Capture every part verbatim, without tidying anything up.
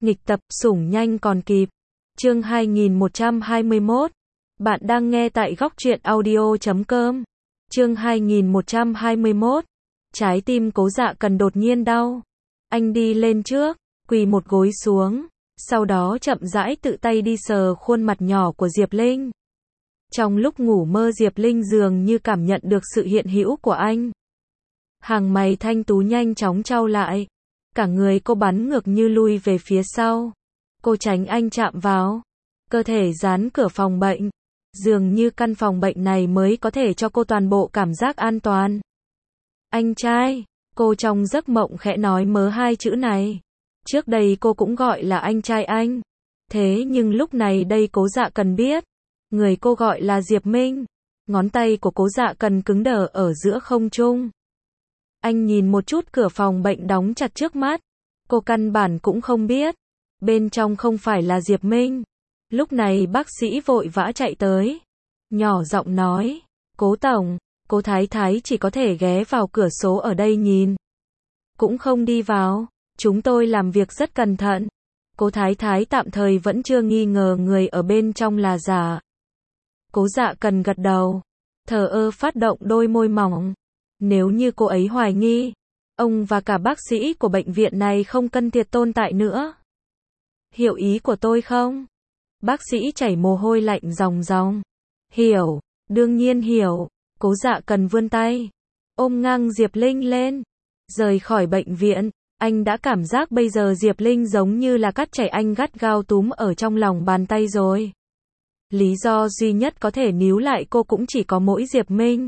Nghịch tập, sủng nhanh còn kịp. Chương hai nghìn một trăm hai mươi mốt. Bạn đang nghe tại góc truyện audio chấm com. Chương hai nghìn một trăm hai mươi mốt. Trái tim Cố Dạ Cần đột nhiên đau. Anh đi lên trước, quỳ một gối xuống, sau đó chậm rãi tự tay đi sờ khuôn mặt nhỏ của Diệp Linh. Trong lúc ngủ mơ Diệp Linh dường như cảm nhận được sự hiện hữu của anh. Hàng mày thanh tú nhanh chóng chau lại. Cả người cô bắn ngược như lui về phía sau. Cô tránh anh chạm vào. Cơ thể dán cửa phòng bệnh. Dường như căn phòng bệnh này mới có thể cho cô toàn bộ cảm giác an toàn. Anh trai, cô trong giấc mộng khẽ nói mớ hai chữ này. Trước đây cô cũng gọi là anh trai anh. Thế nhưng lúc này đây Cố Dạ Cần biết. Người cô gọi là Diệp Minh. Ngón tay của Cố Dạ Cần cứng đờ ở giữa không trung. Anh nhìn một chút cửa phòng bệnh đóng chặt trước mắt. Cô căn bản cũng không biết. Bên trong không phải là Diệp Minh. Lúc này bác sĩ vội vã chạy tới. Nhỏ giọng nói. Cố tổng, Cố Thái Thái chỉ có thể ghé vào cửa sổ ở đây nhìn. Cũng không đi vào. Chúng tôi làm việc rất cẩn thận. Cố Thái Thái tạm thời vẫn chưa nghi ngờ người ở bên trong là giả. Cố Dạ Cần gật đầu. Thờ ơ phát động đôi môi mỏng. Nếu như cô ấy hoài nghi, ông và cả bác sĩ của bệnh viện này không cần thiệt tồn tại nữa. Hiểu ý của tôi không? Bác sĩ chảy mồ hôi lạnh ròng ròng. Hiểu, đương nhiên hiểu. Cố Dạ Cần vươn tay, ôm ngang Diệp Linh lên. Rời khỏi bệnh viện, anh đã cảm giác bây giờ Diệp Linh giống như là cát chảy, anh gắt gao túm ở trong lòng bàn tay rồi. Lý do duy nhất có thể níu lại cô cũng chỉ có mỗi Diệp Minh.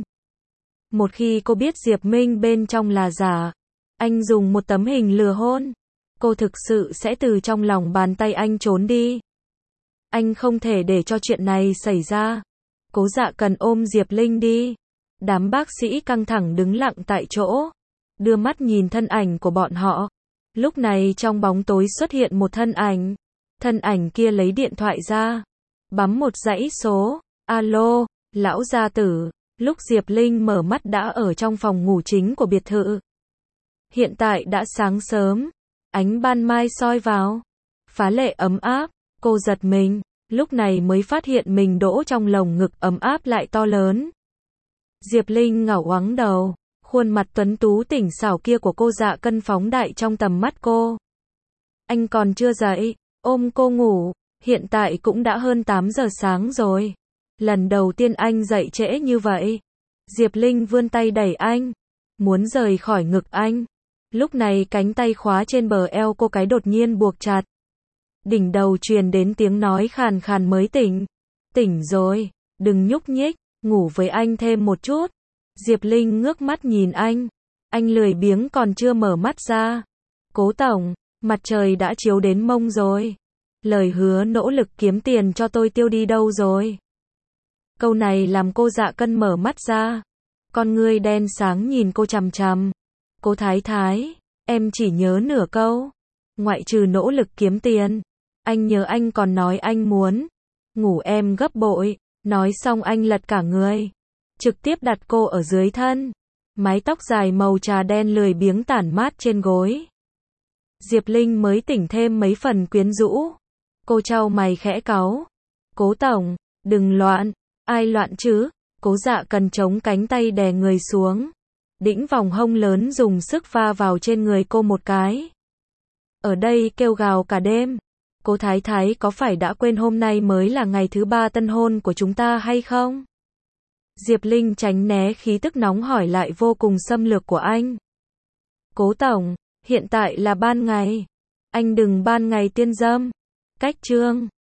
Một khi cô biết Diệp Minh bên trong là giả, anh dùng một tấm hình lừa hôn, cô thực sự sẽ từ trong lòng bàn tay anh trốn đi. Anh không thể để cho chuyện này xảy ra. Cố Dạ Cần ôm Diệp Linh đi. Đám bác sĩ căng thẳng đứng lặng tại chỗ, đưa mắt nhìn thân ảnh của bọn họ. Lúc này trong bóng tối xuất hiện một thân ảnh. Thân ảnh kia lấy điện thoại ra, bấm một dãy số. Alo, lão gia tử. Lúc Diệp Linh mở mắt đã ở trong phòng ngủ chính của biệt thự. Hiện tại đã sáng sớm, ánh ban mai soi vào, phá lệ ấm áp. Cô giật mình, lúc này mới phát hiện mình đỗ trong lồng ngực ấm áp lại to lớn. Diệp Linh ngẩng ngoáng đầu, khuôn mặt tuấn tú tỉnh xảo kia của cô Dạ Cần phóng đại trong tầm mắt cô. Anh còn chưa dậy, ôm cô ngủ, hiện tại cũng đã hơn tám giờ sáng rồi. Lần đầu tiên anh dậy trễ như vậy. Diệp Linh vươn tay đẩy anh, muốn rời khỏi ngực anh. Lúc này cánh tay khóa trên bờ eo cô cái đột nhiên buộc chặt. Đỉnh đầu truyền đến tiếng nói khàn khàn mới tỉnh. Tỉnh rồi, đừng nhúc nhích, ngủ với anh thêm một chút. Diệp Linh ngước mắt nhìn anh. Anh lười biếng còn chưa mở mắt ra. Cố tổng, mặt trời đã chiếu đến mông rồi. Lời hứa nỗ lực kiếm tiền cho tôi tiêu đi đâu rồi? Câu này làm cô Dạ Cần mở mắt ra. Con ngươi đen sáng nhìn cô chằm chằm. Cố Thái Thái, em chỉ nhớ nửa câu. Ngoại trừ nỗ lực kiếm tiền, anh nhớ anh còn nói anh muốn ngủ em gấp bội. Nói xong anh lật cả người, trực tiếp đặt cô ở dưới thân. Mái tóc dài màu trà đen lười biếng tản mát trên gối. Diệp Linh mới tỉnh thêm mấy phần quyến rũ. Cô chau mày khẽ cáu. Cố tổng, đừng loạn. Ai loạn chứ? Cố Dạ Cần chống cánh tay đè người xuống. Đĩnh vòng hông lớn dùng sức va vào trên người cô một cái. Ở đây kêu gào cả đêm. Cố Thái Thái có phải đã quên hôm nay mới là ngày thứ ba tân hôn của chúng ta hay không? Diệp Linh tránh né khí tức nóng hỏi lại vô cùng xâm lược của anh. Cố tổng, hiện tại là ban ngày. Anh đừng ban ngày tiên dâm. Cách chương.